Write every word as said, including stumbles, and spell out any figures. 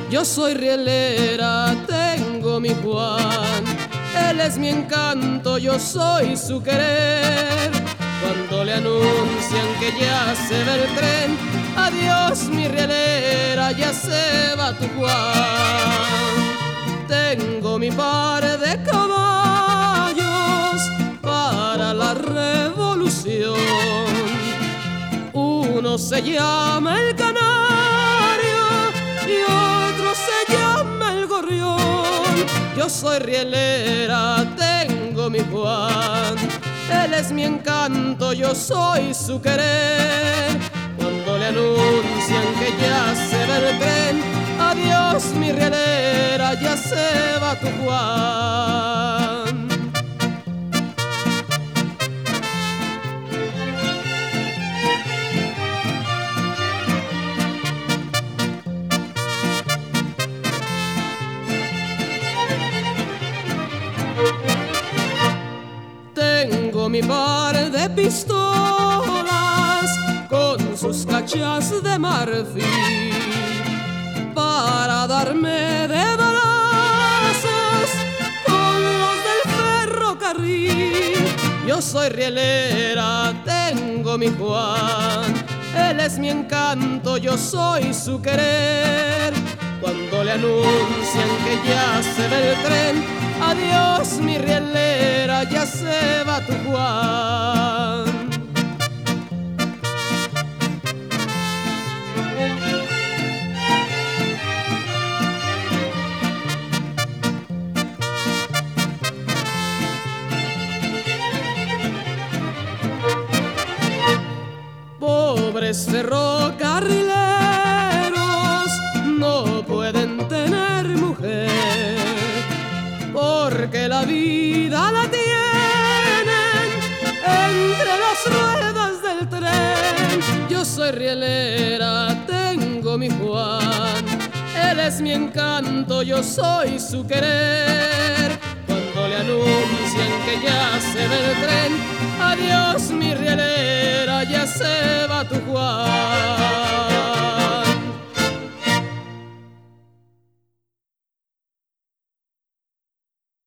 Yo soy rielera, tengo mi Juan, él es mi encanto, yo soy su querer. Cuando le anuncian que ya se va el tren, adiós mi rielera, ya se va tu Juan. Tengo mi par de caballos para la revolución. Uno se llama el canario y otro se llama el gorrión. Yo soy rielera, tengo mi Juan, él es mi encanto, yo soy su querer. Cuando le anuncian que ya se va el tren, adiós mi rielera, ya se va tu Juan. Tengo mi par de pistolas con sus cachas de marfil para darme de balazos con los del ferrocarril. Yo soy rielera, tengo mi Juan, él es mi encanto, yo soy su querer. Cuando le anuncian que ya se va el tren, adiós mi rielera, ya se va tu Juan. Pobres ferrocarrileros no pueden tener mujer, porque la vida la tienen entre las ruedas del tren. Yo soy rielera, tengo mi Juan, él es mi encanto, yo soy su querer. Cuando le anuncian que ya se va el tren, adiós mi rielera, ya se va tu Juan.